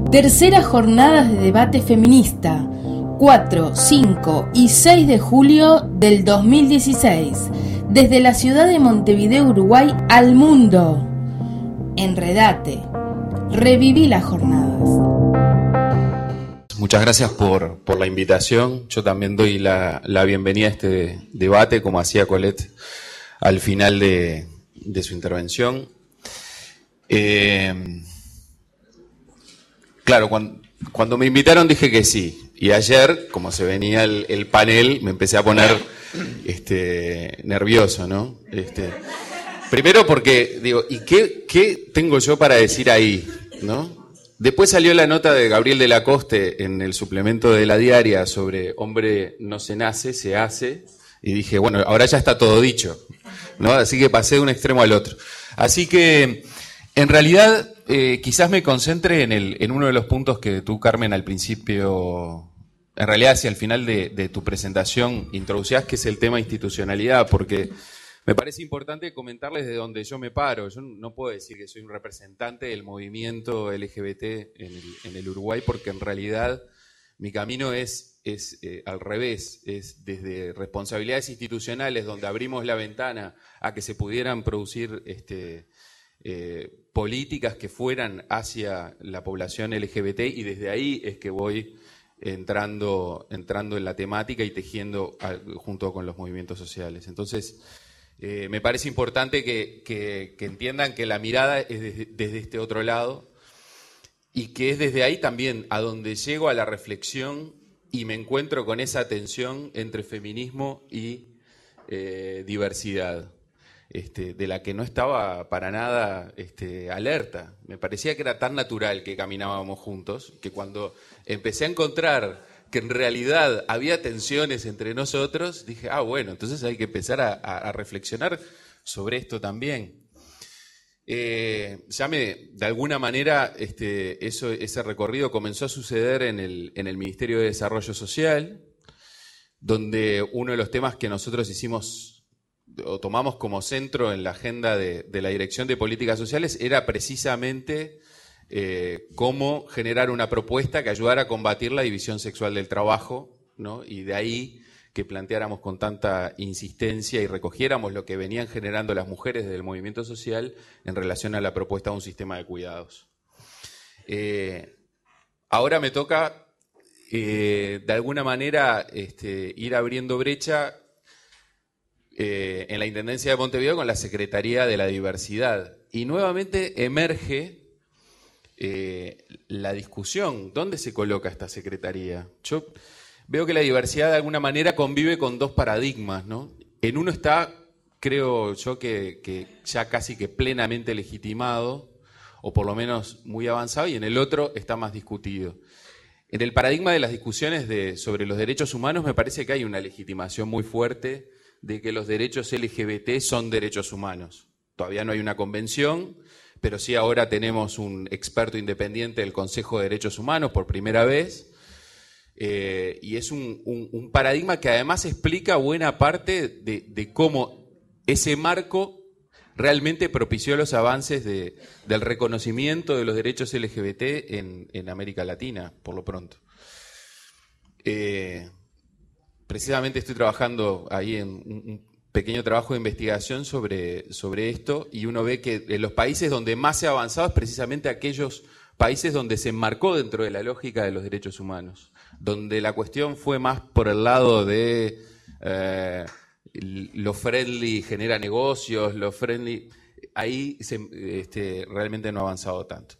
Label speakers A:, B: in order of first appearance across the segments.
A: Tercera jornada de debate feminista, 4, 5 y 6 de julio del 2016, desde la ciudad de Montevideo, Uruguay, al mundo. Enredate, reviví las jornadas.
B: Muchas gracias por la invitación. Yo también doy la bienvenida a este debate, como hacía Colette al final de su intervención. Claro, cuando me invitaron dije que sí. Y ayer, como se venía el panel, me empecé a poner nervioso, ¿no? Primero porque digo, ¿y qué tengo yo para decir ahí, ¿no? Después salió la nota de Gabriel de la Coste en el suplemento de La Diaria sobre hombre no se nace, se hace. Y dije, bueno, ahora ya está todo dicho, ¿no? Así que pasé de un extremo al otro. Así que, en realidad, quizás me concentre en uno de los puntos que tú, Carmen, al principio, en realidad hacia el final de tu presentación, introducías, que es el tema institucionalidad, porque me parece importante comentarles de dónde yo me paro. Yo no puedo decir que soy un representante del movimiento LGBT en el Uruguay, porque en realidad mi camino es al revés, es desde responsabilidades institucionales, donde abrimos la ventana a que se pudieran producir políticas que fueran hacia la población LGBT, y desde ahí es que voy entrando en la temática y tejiendo junto con los movimientos sociales. Entonces, me parece importante que entiendan que la mirada es desde este otro lado, y que es desde ahí también a donde llego a la reflexión y me encuentro con esa tensión entre feminismo y diversidad, de la que no estaba para nada alerta. Me parecía que era tan natural que caminábamos juntos, que cuando empecé a encontrar que en realidad había tensiones entre nosotros, dije, bueno, entonces hay que empezar a reflexionar sobre esto también. De alguna manera, ese recorrido comenzó a suceder en el Ministerio de Desarrollo Social, donde uno de los temas que nosotros hicimos o tomamos como centro en la agenda de la Dirección de Políticas Sociales era precisamente cómo generar una propuesta que ayudara a combatir la división sexual del trabajo, ¿no? Y de ahí que planteáramos con tanta insistencia y recogiéramos lo que venían generando las mujeres del movimiento social en relación a la propuesta de un sistema de cuidados. Ahora me toca, de alguna manera, ir abriendo brecha en la Intendencia de Montevideo con la Secretaría de la Diversidad. Y nuevamente emerge la discusión, ¿dónde se coloca esta secretaría? Yo veo que la diversidad de alguna manera convive con dos paradigmas, ¿no? En uno está, creo yo, que ya casi que plenamente legitimado, o por lo menos muy avanzado, y en el otro está más discutido. En el paradigma de las discusiones sobre los derechos humanos me parece que hay una legitimación muy fuerte de que los derechos LGBT son derechos humanos. Todavía no hay una convención, pero sí ahora tenemos un experto independiente del Consejo de Derechos Humanos por primera vez, y es un paradigma que además explica buena parte de cómo ese marco realmente propició los avances del reconocimiento de los derechos LGBT en América Latina, por lo pronto. Precisamente estoy trabajando ahí en un pequeño trabajo de investigación sobre esto, y uno ve que en los países donde más se ha avanzado es precisamente aquellos países donde se enmarcó dentro de la lógica de los derechos humanos, donde la cuestión fue más por el lado de lo friendly genera negocios, lo friendly, ahí realmente no ha avanzado tanto.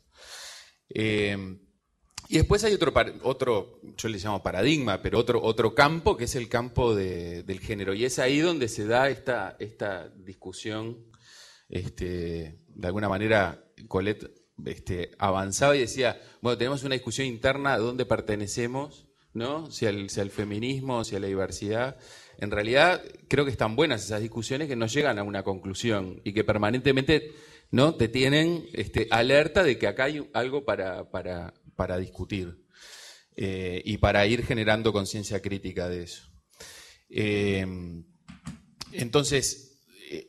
B: Y después hay otro, yo le llamo paradigma, pero otro campo, que es el campo del género. Y es ahí donde se da esta discusión, de alguna manera, Colette avanzaba y decía, bueno, tenemos una discusión interna de dónde pertenecemos, ¿no? Si al feminismo, si a la diversidad. En realidad, creo que están buenas esas discusiones que no llegan a una conclusión y que permanentemente, ¿no?, te tienen alerta de que acá hay algo para discutir y para ir generando conciencia crítica de eso. Entonces,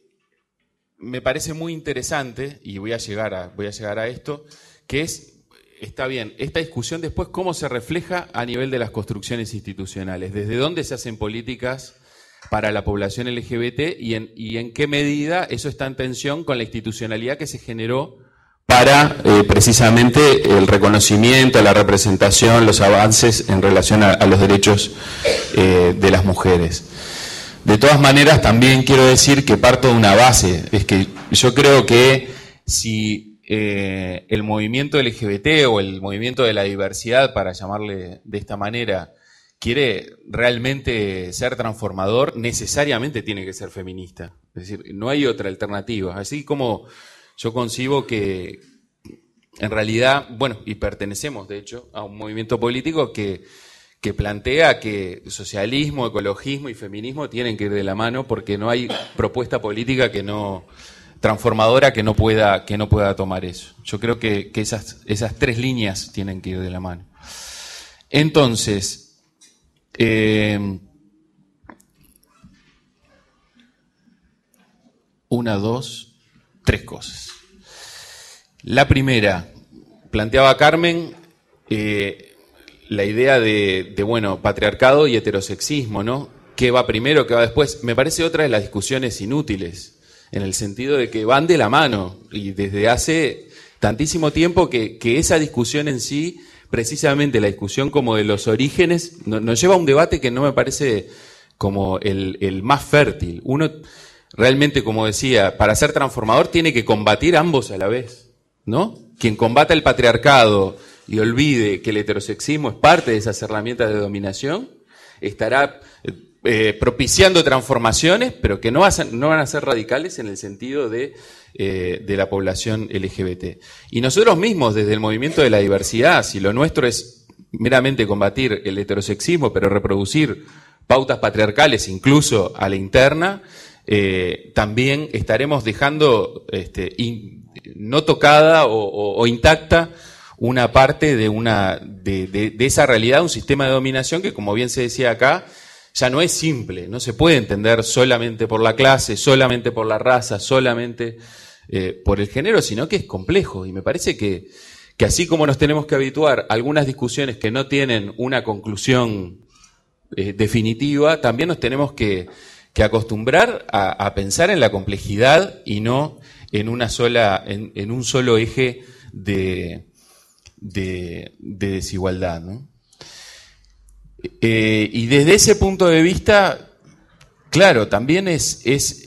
B: me parece muy interesante, y voy a llegar a esto, que es está bien, esta discusión después, ¿cómo se refleja a nivel de las construcciones institucionales? ¿Desde dónde se hacen políticas para la población LGBT y en qué medida eso está en tensión con la institucionalidad que se generó para precisamente el reconocimiento, la representación, los avances en relación a los derechos de las mujeres? De todas maneras, también quiero decir que parto de una base, es que yo creo que si el movimiento LGBT o el movimiento de la diversidad, para llamarle de esta manera, quiere realmente ser transformador, necesariamente tiene que ser feminista. Es decir, no hay otra alternativa. Así como yo concibo que en realidad, bueno, y pertenecemos de hecho a un movimiento político que plantea que socialismo, ecologismo y feminismo tienen que ir de la mano porque no hay propuesta política transformadora que no pueda tomar eso. Yo creo que esas tres líneas tienen que ir de la mano. Entonces, una, dos, tres cosas. La primera, planteaba Carmen, la idea de bueno, patriarcado y heterosexismo, ¿no? ¿Qué va primero, qué va después? Me parece otra de las discusiones inútiles, en el sentido de que van de la mano, y desde hace tantísimo tiempo que esa discusión en sí, precisamente la discusión como de los orígenes, nos lleva a un debate que no me parece como el más fértil. Uno realmente, como decía, para ser transformador tiene que combatir ambos a la vez, ¿no? Quien combata el patriarcado y olvide que el heterosexismo es parte de esas herramientas de dominación, estará propiciando transformaciones, pero que no van a ser radicales en el sentido de la población LGBT. Y nosotros mismos, desde el movimiento de la diversidad, si lo nuestro es meramente combatir el heterosexismo, pero reproducir pautas patriarcales incluso a la interna, también estaremos dejando no tocada o intacta una parte de esa realidad, un sistema de dominación que, como bien se decía acá, ya no es simple, no se puede entender solamente por la clase, solamente por la raza, solamente por el género, sino que es complejo. Y me parece que así como nos tenemos que habituar a algunas discusiones que no tienen una conclusión definitiva, también nos tenemos que acostumbrar a pensar en la complejidad y no en un solo eje de desigualdad, ¿no? Y desde ese punto de vista, claro, también es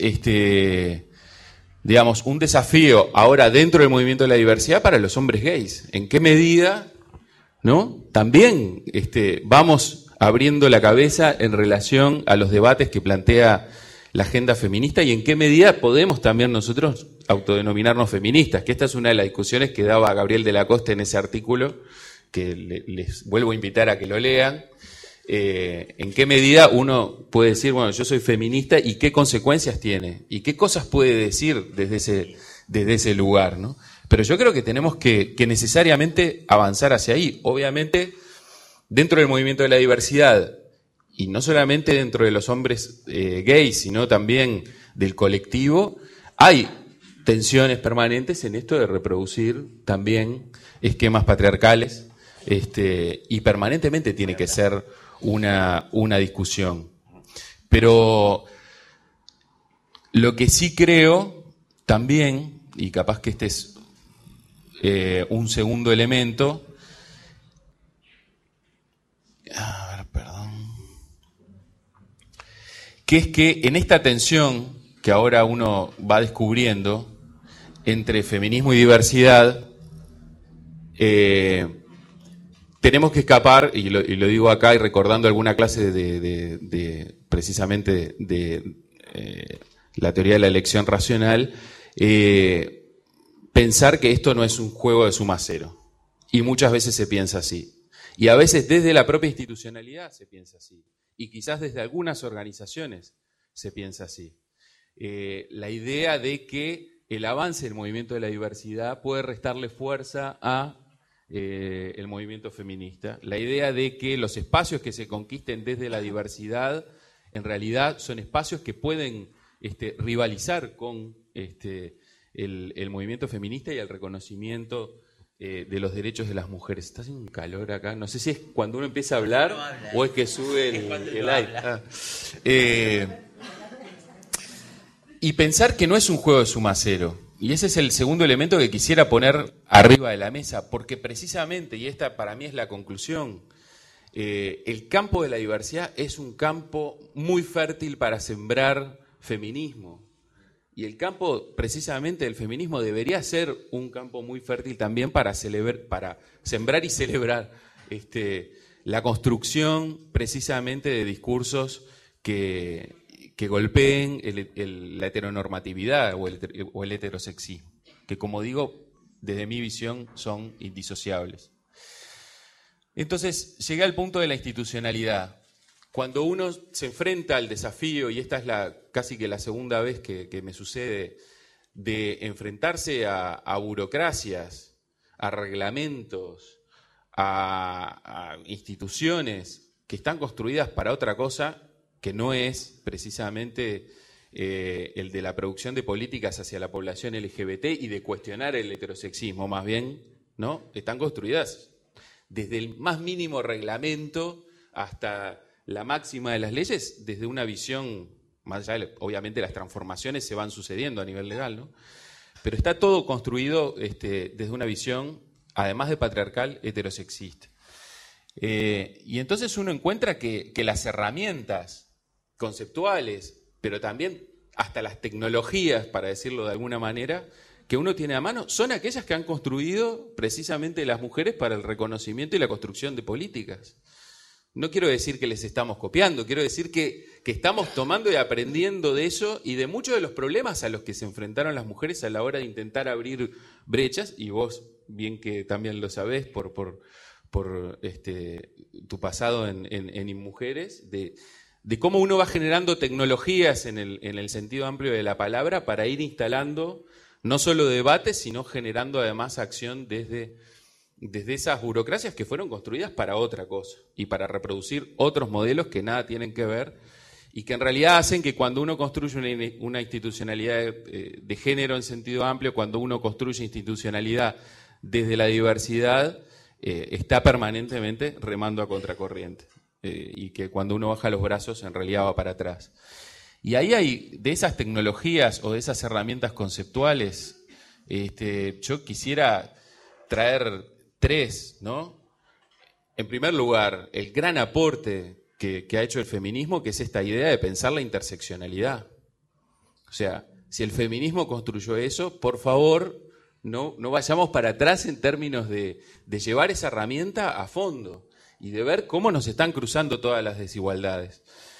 B: digamos, un desafío ahora dentro del movimiento de la diversidad para los hombres gays. ¿En qué medida, no? También vamos abriendo la cabeza en relación a los debates que plantea la agenda feminista y en qué medida podemos también nosotros autodenominarnos feministas, que esta es una de las discusiones que daba Gabriel de la Costa en ese artículo, que les vuelvo a invitar a que lo lean. En qué medida uno puede decir, bueno, yo soy feminista y qué consecuencias tiene y qué cosas puede decir desde ese lugar, ¿no? Pero yo creo que tenemos que necesariamente avanzar hacia ahí. Obviamente, dentro del movimiento de la diversidad, y no solamente dentro de los hombres gays, sino también del colectivo, hay tensiones permanentes en esto de reproducir también esquemas patriarcales, y permanentemente tiene que ser una discusión. Pero lo que sí creo también, y capaz que este es un segundo elemento, a ver, perdón, que es que en esta tensión que ahora uno va descubriendo entre feminismo y diversidad, tenemos que escapar, y lo digo acá y recordando alguna clase precisamente de la teoría de la elección racional, pensar que esto no es un juego de suma cero. Y muchas veces se piensa así. Y a veces desde la propia institucionalidad se piensa así. Y quizás desde algunas organizaciones se piensa así. La idea de que el avance del movimiento de la diversidad puede restarle fuerza a el movimiento feminista, la idea de que los espacios que se conquisten desde la diversidad en realidad son espacios que pueden rivalizar con el movimiento feminista y el reconocimiento de los derechos de las mujeres. Está haciendo un calor acá, no sé si es cuando uno empieza a hablar o es que sube el aire. Y pensar que no es un juego de suma cero. Y ese es el segundo elemento que quisiera poner arriba de la mesa, porque precisamente, y esta para mí es la conclusión, el campo de la diversidad es un campo muy fértil para sembrar feminismo. Y el campo precisamente del feminismo debería ser un campo muy fértil también para sembrar y celebrar la construcción precisamente de discursos que golpeen la heteronormatividad o el heterosexismo, que como digo, desde mi visión son indisociables. Entonces, llegué al punto de la institucionalidad. Cuando uno se enfrenta al desafío, y esta es casi que la segunda vez que me sucede, de enfrentarse a burocracias, a reglamentos, a instituciones que están construidas para otra cosa, que no es precisamente el de la producción de políticas hacia la población LGBT y de cuestionar el heterosexismo, más bien, ¿no? Están construidas desde el más mínimo reglamento hasta la máxima de las leyes, desde una visión, más allá obviamente las transformaciones se van sucediendo a nivel legal, ¿no? Pero está todo construido desde una visión, además de patriarcal, heterosexista. Y entonces uno encuentra que las herramientas conceptuales, pero también hasta las tecnologías, para decirlo de alguna manera, que uno tiene a mano, son aquellas que han construido precisamente las mujeres para el reconocimiento y la construcción de políticas. No quiero decir que les estamos copiando, quiero decir que estamos tomando y aprendiendo de eso y de muchos de los problemas a los que se enfrentaron las mujeres a la hora de intentar abrir brechas, y vos bien que también lo sabés por tu pasado en InMujeres, de cómo uno va generando tecnologías en el sentido amplio de la palabra para ir instalando no solo debates, sino generando además acción desde esas burocracias que fueron construidas para otra cosa y para reproducir otros modelos que nada tienen que ver y que en realidad hacen que cuando uno construye una institucionalidad de género en sentido amplio, cuando uno construye institucionalidad desde la diversidad, está permanentemente remando a contracorriente. Y que cuando uno baja los brazos en realidad va para atrás. Y ahí hay, de esas tecnologías o de esas herramientas conceptuales, yo quisiera traer tres, ¿no? En primer lugar, el gran aporte que ha hecho el feminismo, que es esta idea de pensar la interseccionalidad. O sea, si el feminismo construyó eso, por favor, no vayamos para atrás en términos de llevar esa herramienta a fondo y de ver cómo nos están cruzando todas las desigualdades.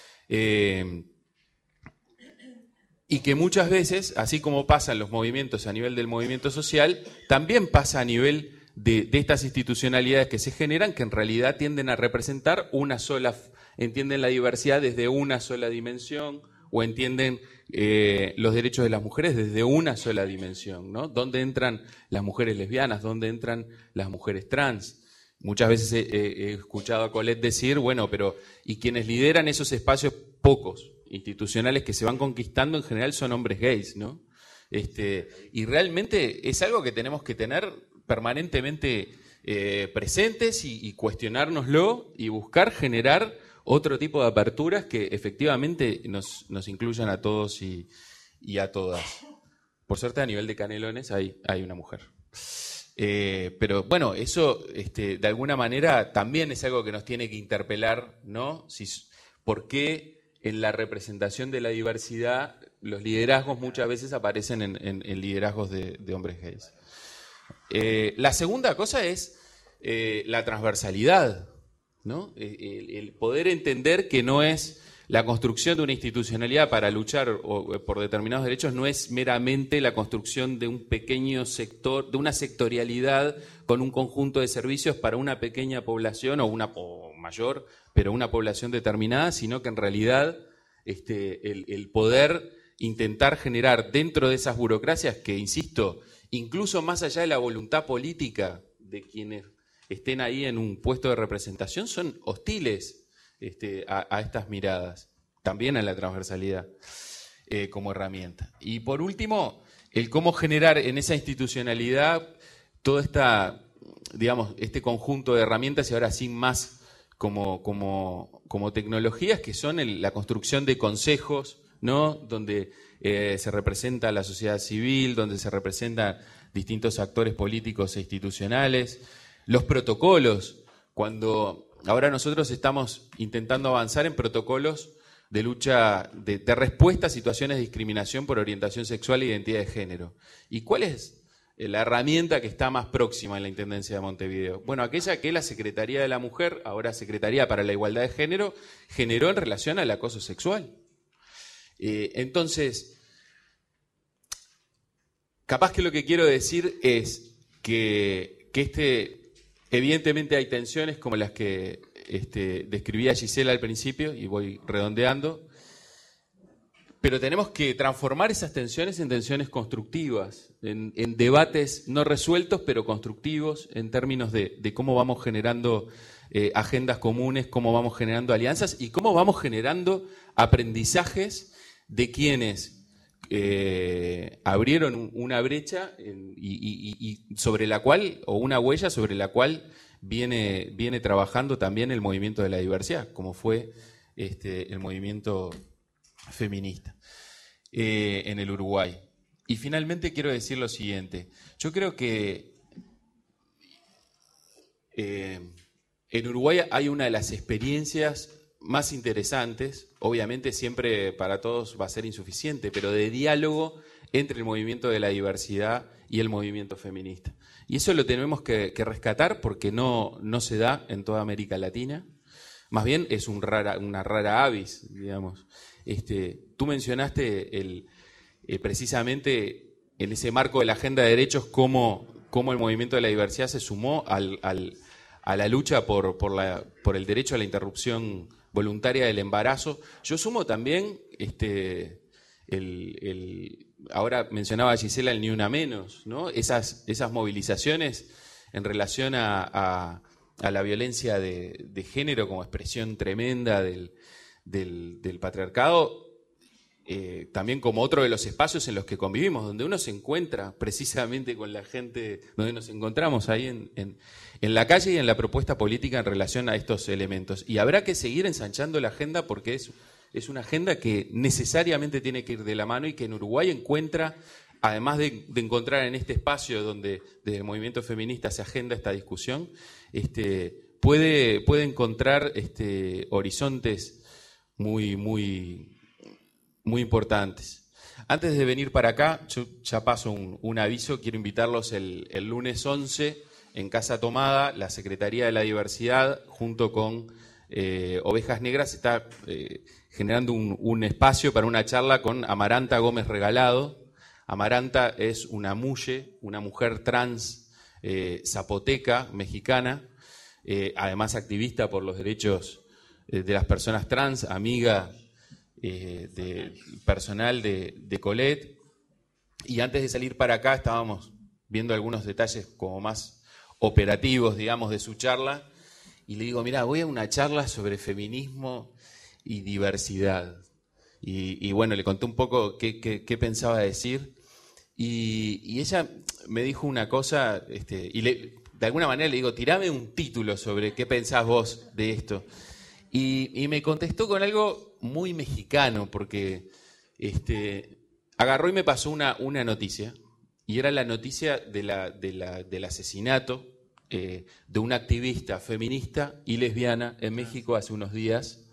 B: Y que muchas veces, así como pasan los movimientos a nivel del movimiento social, también pasa a nivel de estas institucionalidades que se generan, que en realidad tienden a representar entienden la diversidad desde una sola dimensión, o entienden los derechos de las mujeres desde una sola dimensión, ¿no? ¿Dónde entran las mujeres lesbianas? ¿Dónde entran las mujeres trans? Muchas veces he escuchado a Colette decir, bueno, pero ¿y quienes lideran esos espacios pocos institucionales que se van conquistando en general son hombres gays, ¿no? Y realmente es algo que tenemos que tener permanentemente presentes y cuestionárnoslo y buscar generar otro tipo de aperturas que efectivamente nos incluyan a todos y a todas. Por suerte, a nivel de Canelones hay una mujer. Pero bueno, eso de alguna manera también es algo que nos tiene que interpelar, ¿no? ¿Por qué en la representación de la diversidad los liderazgos muchas veces aparecen en liderazgos de hombres gays? La segunda cosa es la transversalidad, ¿no? El poder entender que no es la construcción de una institucionalidad para luchar por determinados derechos, no es meramente la construcción de un pequeño sector, de una sectorialidad con un conjunto de servicios para una pequeña población o mayor, pero una población determinada, sino que en realidad el poder intentar generar dentro de esas burocracias que, insisto, incluso más allá de la voluntad política de quienes estén ahí en un puesto de representación, son hostiles a estas miradas, también a la transversalidad como herramienta. Y por último, el cómo generar en esa institucionalidad toda esta digamos, este conjunto de herramientas y ahora sí más como tecnologías que son la construcción de consejos, ¿no? Donde se representa la sociedad civil, donde se representan distintos actores políticos e institucionales, los protocolos, cuando ahora nosotros estamos intentando avanzar en protocolos de lucha, de respuesta a situaciones de discriminación por orientación sexual e identidad de género. ¿Y cuál es la herramienta que está más próxima en la Intendencia de Montevideo? Bueno, aquella que la Secretaría de la Mujer, ahora Secretaría para la Igualdad de Género, generó en relación al acoso sexual. Entonces, capaz que lo que quiero decir es que evidentemente hay tensiones como las que describía Gisela al principio, y voy redondeando, pero tenemos que transformar esas tensiones en tensiones constructivas, en debates no resueltos, pero constructivos, en términos de cómo vamos generando agendas comunes, cómo vamos generando alianzas y cómo vamos generando aprendizajes de quienes abrieron una brecha y sobre la cual, o una huella sobre la cual viene trabajando también el movimiento de la diversidad, como fue el movimiento feminista en el Uruguay. Y finalmente quiero decir lo siguiente. Yo creo que en Uruguay hay una de las experiencias más interesantes, obviamente siempre para todos va a ser insuficiente, pero de diálogo entre el movimiento de la diversidad y el movimiento feminista. Y eso lo tenemos que rescatar porque no se da en toda América Latina. Más bien es una rara avis, digamos. Tú mencionaste precisamente en ese marco de la agenda de derechos cómo el movimiento de la diversidad se sumó a la lucha por el derecho a la interrupción voluntaria del embarazo. Yo sumo también ahora mencionaba Gisela el Ni Una Menos, ¿no? Esas movilizaciones en relación a la violencia de género como expresión tremenda del patriarcado, también como otro de los espacios en los que convivimos, donde uno se encuentra precisamente con la gente, donde nos encontramos ahí en la calle y en la propuesta política en relación a estos elementos. Y habrá que seguir ensanchando la agenda porque es una agenda que necesariamente tiene que ir de la mano y que en Uruguay encuentra, además de encontrar en este espacio donde desde el movimiento feminista se agenda esta discusión, puede encontrar horizontes muy, muy, muy importantes. Antes de venir para acá, yo ya paso un aviso, quiero invitarlos el lunes 11 en Casa Tomada, la Secretaría de la Diversidad, junto con Ovejas Negras, está generando un espacio para una charla con Amaranta Gómez Regalado. Amaranta es una mujer trans zapoteca, mexicana, además activista por los derechos de las personas trans, amiga personal de Colette. Y antes de salir para acá estábamos viendo algunos detalles como más operativos, digamos, de su charla, y le digo, mira, voy a una charla sobre feminismo y diversidad. Y bueno, le conté un poco qué pensaba decir, y ella me dijo una cosa, de alguna manera le digo, tirame un título sobre qué pensás vos de esto. Y me contestó con algo muy mexicano, porque agarró y me pasó una noticia, y era la noticia del asesinato de una activista feminista y lesbiana en México hace unos días,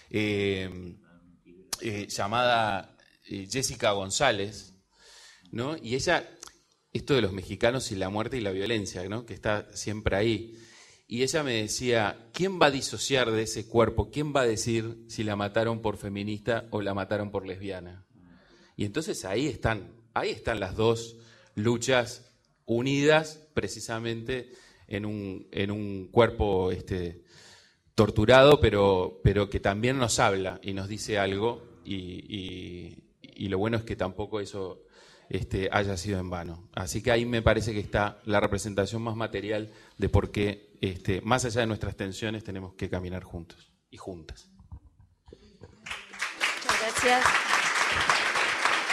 B: llamada Jessica González, ¿no? Y ella, esto de los mexicanos y la muerte y la violencia, ¿no? Que está siempre ahí. Y ella me decía, ¿quién va a disociar de ese cuerpo? ¿Quién va a decir si la mataron por feminista o la mataron por lesbiana? Y entonces ahí están las dos luchas unidas precisamente en un cuerpo torturado, pero que también nos habla y nos dice algo, y lo bueno es que tampoco eso haya sido en vano. Así que ahí me parece que está la representación más material de por qué, más allá de nuestras tensiones, tenemos que caminar juntos y juntas.
C: Muchas gracias.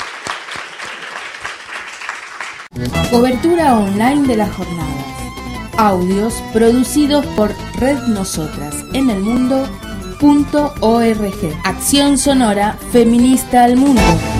A: Cobertura online de las jornadas. Audios producidos por Red Nosotras en el Mundo.org. Acción sonora feminista al mundo.